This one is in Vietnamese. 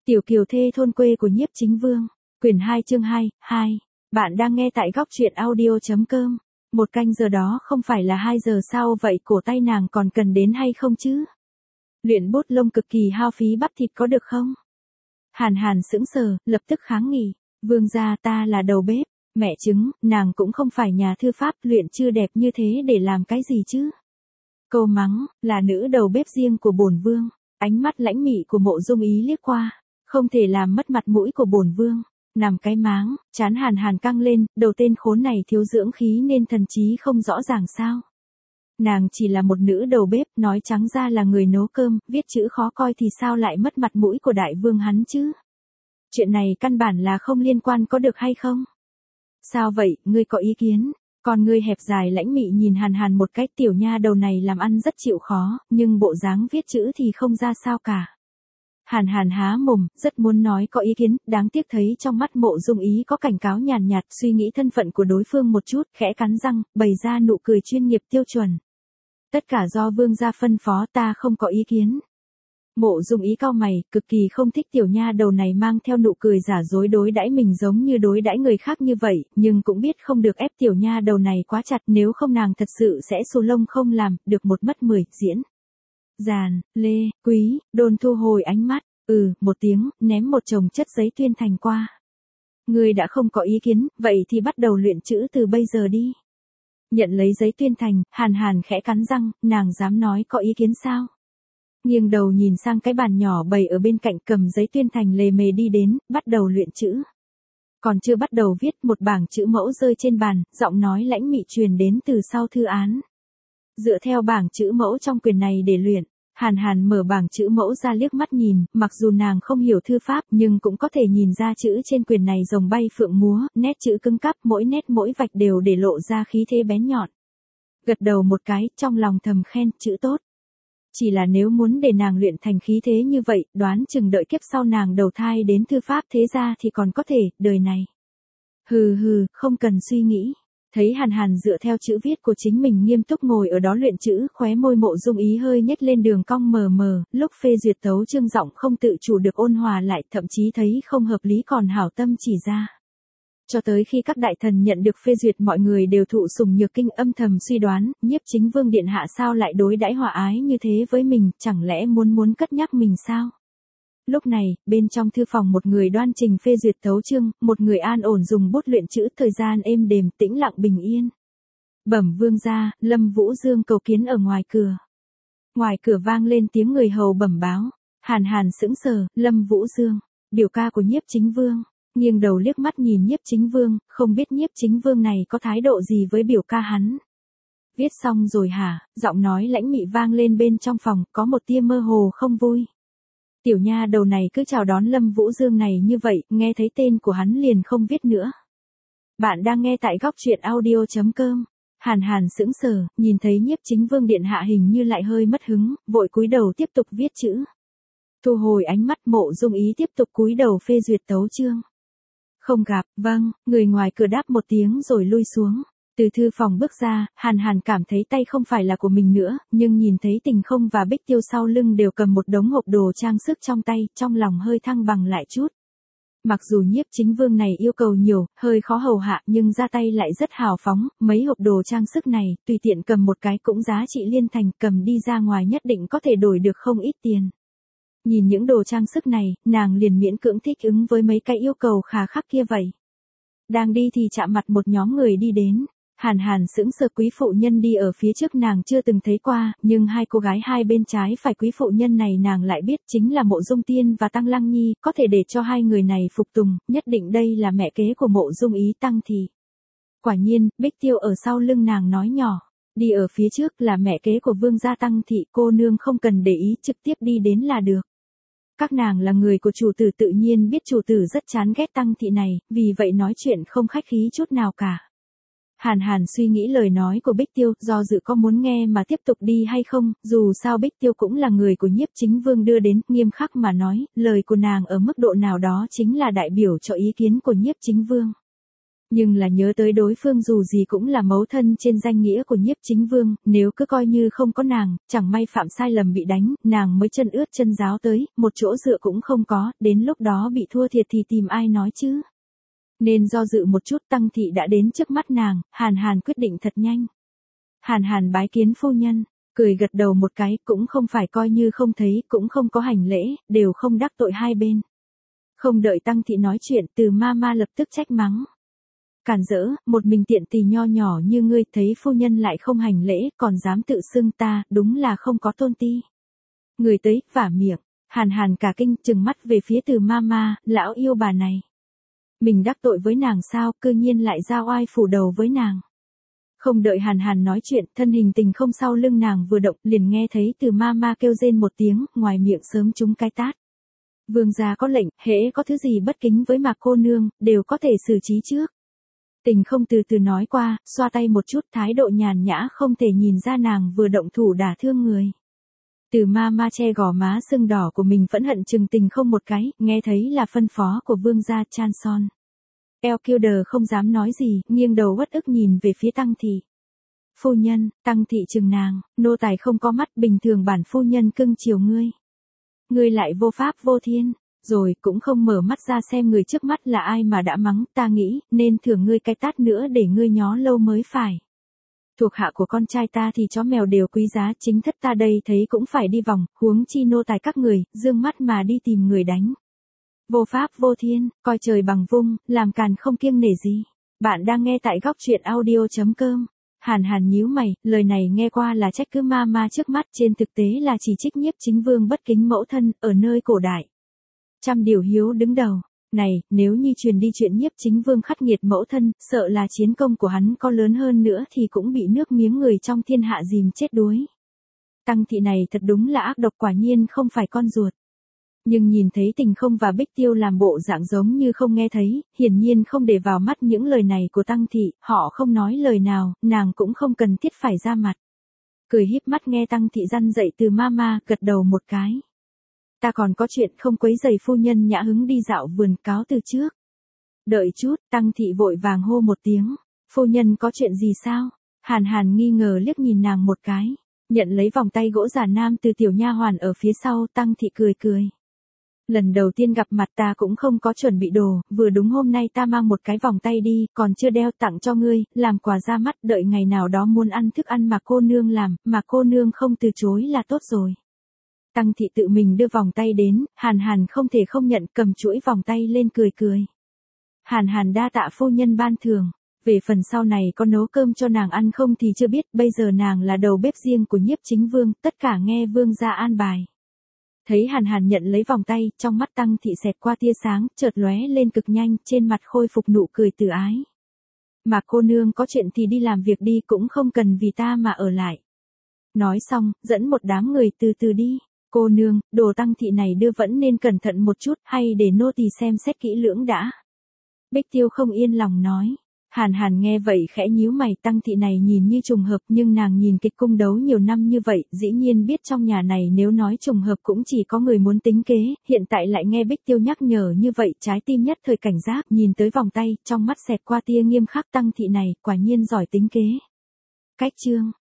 Tiểu kiều thê thôn quê của Nhiếp Chính Vương, quyển 2 chương 2, 2. Bạn đang nghe tại góc truyện audio.com. Một canh giờ đó không phải là 2 giờ sao vậy, cổ tay nàng còn cần đến hay không chứ? Luyện bút lông cực kỳ hao phí bắp thịt có được không? Hàn Hàn sững sờ, lập tức kháng nghị, vương gia ta là đầu bếp, mẹ chứng, nàng cũng không phải nhà thư pháp, luyện chưa đẹp như thế để làm cái gì chứ? Câu mắng, là nữ đầu bếp riêng của bổn vương, ánh mắt lãnh mị của Mộ Dung Ý liếc qua, không thể làm mất mặt mũi của bổn vương. Nằm cái máng, trán Hàn Hàn căng lên, đầu tên khốn này thiếu dưỡng khí nên thần trí không rõ ràng sao. Nàng chỉ là một nữ đầu bếp, nói trắng ra là người nấu cơm, viết chữ khó coi thì sao lại mất mặt mũi của đại vương hắn chứ? Chuyện này căn bản là không liên quan, có được hay không? Sao vậy, ngươi có ý kiến? Còn ngươi hẹp dài lãnh mị nhìn Hàn Hàn một cách, tiểu nha đầu này làm ăn rất chịu khó, nhưng bộ dáng viết chữ thì không ra sao cả. Hàn Hàn há mồm, rất muốn nói có ý kiến, đáng tiếc thấy trong mắt Mộ Dung Ý có cảnh cáo nhàn nhạt, suy nghĩ thân phận của đối phương một chút, khẽ cắn răng, bày ra nụ cười chuyên nghiệp tiêu chuẩn. Tất cả do vương gia phân phó, ta không có ý kiến. Mộ Dung Ý cau mày, cực kỳ không thích tiểu nha đầu này mang theo nụ cười giả dối đối đãi mình giống như đối đãi người khác như vậy, nhưng cũng biết không được ép tiểu nha đầu này quá chặt, nếu không nàng thật sự sẽ xù lông không làm, được một mất 10, diễn. Giàn, Lê, Quý, Đôn thu hồi ánh mắt, một tiếng, ném một chồng chất giấy tuyên thành qua. Ngươi đã không có ý kiến, vậy thì bắt đầu luyện chữ từ bây giờ đi. Nhận lấy giấy tuyên thành, Hàn Hàn khẽ cắn răng, nàng dám nói có ý kiến sao? Nghiêng đầu nhìn sang cái bàn nhỏ bày ở bên cạnh, cầm giấy tuyên thành lề mề đi đến, bắt đầu luyện chữ. Còn chưa bắt đầu viết, một bảng chữ mẫu rơi trên bàn, giọng nói lãnh mị truyền đến từ sau thư án. Dựa theo bảng chữ mẫu trong quyển này để luyện. Hàn Hàn mở bảng chữ mẫu ra liếc mắt nhìn, mặc dù nàng không hiểu thư pháp nhưng cũng có thể nhìn ra chữ trên quyển này rồng bay phượng múa, nét chữ cứng cáp, mỗi nét mỗi vạch đều để lộ ra khí thế bén nhọn. Gật đầu một cái, trong lòng thầm khen, chữ tốt. Chỉ là nếu muốn để nàng luyện thành khí thế như vậy, đoán chừng đợi kiếp sau nàng đầu thai đến thư pháp thế gia thì còn có thể, đời này. Không cần suy nghĩ. Thấy Hàn Hàn dựa theo chữ viết của chính mình nghiêm túc ngồi ở đó luyện chữ, khóe môi Mộ Dung Ý hơi nhếch lên đường cong mờ mờ, lúc phê duyệt tấu chương giọng không tự chủ được ôn hòa lại, thậm chí thấy không hợp lý còn hảo tâm chỉ ra. Cho tới khi các đại thần nhận được phê duyệt, mọi người đều thụ sủng nhược kinh, âm thầm suy đoán, Nhiếp Chính Vương điện hạ sao lại đối đãi hòa ái như thế với mình, chẳng lẽ muốn cất nhắc mình sao? Lúc này, bên trong thư phòng một người đoan trình phê duyệt tấu chương, một người an ổn dùng bút luyện chữ, thời gian êm đềm, tĩnh lặng bình yên. Bẩm vương gia, Lâm Vũ Dương cầu kiến ở ngoài cửa. Ngoài cửa vang lên tiếng người hầu bẩm báo. Hàn Hàn sững sờ, Lâm Vũ Dương, biểu ca của Nhiếp Chính Vương. Nghiêng đầu liếc mắt nhìn Nhiếp Chính Vương, không biết Nhiếp Chính Vương này có thái độ gì với biểu ca hắn. Viết xong rồi hả? Giọng nói lãnh mị vang lên bên trong phòng, có một tia mơ hồ không vui. Tiểu nha đầu này cứ chào đón Lâm Vũ Dương này như vậy, nghe thấy tên của hắn liền không viết nữa. Bạn đang nghe tại góc truyện audio.com. Hàn Hàn sững sờ, nhìn thấy Nhiếp Chính Vương điện hạ hình như lại hơi mất hứng, vội cúi đầu tiếp tục viết chữ. Thu hồi ánh mắt, Mộ Dung Ý tiếp tục cúi đầu phê duyệt tấu chương. Không gặp, vâng, người ngoài cửa đáp một tiếng rồi lui xuống. Từ thư phòng bước ra, Hàn Hàn cảm thấy tay không phải là của mình nữa, nhưng nhìn thấy Tình Không và Bích Tiêu sau lưng đều cầm một đống hộp đồ trang sức trong tay, trong lòng hơi thăng bằng lại chút. Mặc dù Nhiếp Chính Vương này yêu cầu nhiều, hơi khó hầu hạ nhưng ra tay lại rất hào phóng, mấy hộp đồ trang sức này, tùy tiện cầm một cái cũng giá trị liên thành, cầm đi ra ngoài nhất định có thể đổi được không ít tiền. Nhìn những đồ trang sức này, nàng liền miễn cưỡng thích ứng với mấy cái yêu cầu khà khắc kia vậy. Đang đi thì chạm mặt một nhóm người đi đến. Hàn Hàn sững sờ, quý phụ nhân đi ở phía trước nàng chưa từng thấy qua, nhưng hai cô gái hai bên trái phải quý phụ nhân này nàng lại biết chính là Mộ Dung Tiên và Tăng Lăng Nhi, có thể để cho hai người này phục tùng, nhất định đây là mẹ kế của Mộ Dung Ý Tăng Thị. Quả nhiên, Bích Tiêu ở sau lưng nàng nói nhỏ, đi ở phía trước là mẹ kế của vương gia Tăng Thị, cô nương không cần để ý, trực tiếp đi đến là được. Các nàng là người của chủ tử tự nhiên biết chủ tử rất chán ghét Tăng Thị này, vì vậy nói chuyện không khách khí chút nào cả. Hàn Hàn suy nghĩ lời nói của Bích Tiêu, do dự có muốn nghe mà tiếp tục đi hay không, dù sao Bích Tiêu cũng là người của Nhiếp Chính Vương đưa đến, nghiêm khắc mà nói, lời của nàng ở mức độ nào đó chính là đại biểu cho ý kiến của Nhiếp Chính Vương. Nhưng là nhớ tới đối phương dù gì cũng là mẫu thân trên danh nghĩa của Nhiếp Chính Vương, nếu cứ coi như không có nàng, chẳng may phạm sai lầm bị đánh, nàng mới chân ướt chân ráo tới, một chỗ dựa cũng không có, đến lúc đó bị thua thiệt thì tìm ai nói chứ. Nên do dự một chút, Tăng Thị đã đến trước mắt nàng, Hàn Hàn quyết định thật nhanh. Hàn Hàn bái kiến phu nhân, cười gật đầu một cái, cũng không phải coi như không thấy, cũng không có hành lễ, đều không đắc tội hai bên. Không đợi Tăng Thị nói chuyện, Từ Mama lập tức trách mắng. Cản rỡ, một mình tiện tỳ nho nhỏ như ngươi, thấy phu nhân lại không hành lễ, còn dám tự xưng ta, đúng là không có tôn ti. Người tới, vả miệng, Hàn Hàn cả kinh, trừng mắt về phía Từ Mama, lão yêu bà này. Mình đắc tội với nàng sao, cư nhiên lại ra oai phủ đầu với nàng. Không đợi Hàn Hàn nói chuyện, thân hình tình không sau lưng nàng vừa động, liền nghe thấy Từ Mama kêu rên một tiếng, ngoài miệng sớm trúng cái tát. Vương gia có lệnh, hễ có thứ gì bất kính với Mạc cô nương, đều có thể xử trí trước. Tình không từ từ nói qua, xoa tay một chút, thái độ nhàn nhã không thể nhìn ra nàng vừa động thủ đả thương người. Từ Mama che gò má sưng đỏ của mình phẫn hận chừng Tình không một cái, nghe thấy là phân phó của vương gia Chan Son. Elkilder không dám nói gì, nghiêng đầu uất ức nhìn về phía Tăng Thị. Phu nhân, Tăng Thị chừng nàng, nô tài không có mắt, bình thường bản phu nhân cưng chiều ngươi. Ngươi lại vô pháp vô thiên, rồi cũng không mở mắt ra xem người trước mắt là ai mà đã mắng, ta nghĩ, nên thưởng ngươi cái tát nữa để ngươi nhó lâu mới phải. Thuộc hạ của con trai ta thì chó mèo đều quý giá, chính thất ta đây thấy cũng phải đi vòng, huống chi nô tài các người, dương mắt mà đi tìm người đánh. Vô pháp vô thiên, coi trời bằng vung, làm càn không kiêng nể gì. Bạn đang nghe tại góc truyện audio.com. Hàn Hàn nhíu mày, lời này nghe qua là trách cứ Mama trước mắt, trên thực tế là chỉ trích Nhiếp Chính Vương bất kính mẫu thân, ở nơi cổ đại. Trăm điều hiếu đứng đầu. Này, nếu như truyền đi chuyện Nhiếp Chính Vương khắc nghiệt mẫu thân, sợ là chiến công của hắn có lớn hơn nữa thì cũng bị nước miếng người trong thiên hạ dìm chết đuối. Tăng Thị này thật đúng là ác độc, quả nhiên không phải con ruột. Nhưng nhìn thấy Tình không và Bích Tiêu làm bộ dạng giống như không nghe thấy, hiển nhiên không để vào mắt những lời này của Tăng Thị, họ không nói lời nào, nàng cũng không cần thiết phải ra mặt. Cười híp mắt nghe Tăng Thị răn dạy Từ Mama, gật đầu một cái. Ta còn có chuyện không quấy rầy phu nhân nhã hứng đi dạo vườn, cáo từ trước. Đợi chút, Tăng Thị vội vàng hô một tiếng. Phu nhân có chuyện gì sao? Hàn Hàn nghi ngờ liếc nhìn nàng một cái. Nhận lấy vòng tay gỗ giả nam từ tiểu nha hoàn ở phía sau, Tăng Thị cười cười. Lần đầu tiên gặp mặt ta cũng không có chuẩn bị đồ, vừa đúng hôm nay ta mang một cái vòng tay đi, còn chưa đeo, tặng cho ngươi, làm quà ra mắt, đợi ngày nào đó muốn ăn thức ăn mà cô nương làm, mà cô nương không từ chối là tốt rồi. Tăng Thị tự mình đưa vòng tay đến, Hàn Hàn không thể không nhận, cầm chuỗi vòng tay lên cười cười. Hàn Hàn đa tạ phu nhân ban thưởng, về phần sau này có nấu cơm cho nàng ăn không thì chưa biết, bây giờ nàng là đầu bếp riêng của Nhiếp Chính Vương, tất cả nghe vương gia an bài. Thấy Hàn Hàn nhận lấy vòng tay, trong mắt Tăng Thị xẹt qua tia sáng, chợt lóe lên cực nhanh, trên mặt khôi phục nụ cười từ ái. Mà cô nương có chuyện thì đi làm việc đi, cũng không cần vì ta mà ở lại. Nói xong, dẫn một đám người từ từ đi. Cô nương, đồ Tăng Thị này đưa vẫn nên cẩn thận một chút, hay để nô tỳ xem xét kỹ lưỡng đã. Bích Tiêu không yên lòng nói. Hàn Hàn nghe vậy khẽ nhíu mày, Tăng Thị này nhìn như trùng hợp nhưng nàng nhìn kịch cung đấu nhiều năm như vậy, dĩ nhiên biết trong nhà này nếu nói trùng hợp cũng chỉ có người muốn tính kế, hiện tại lại nghe Bích Tiêu nhắc nhở như vậy, trái tim nhất thời cảnh giác, nhìn tới vòng tay, trong mắt xẹt qua tia nghiêm khắc, Tăng Thị này, quả nhiên giỏi tính kế. Cách chương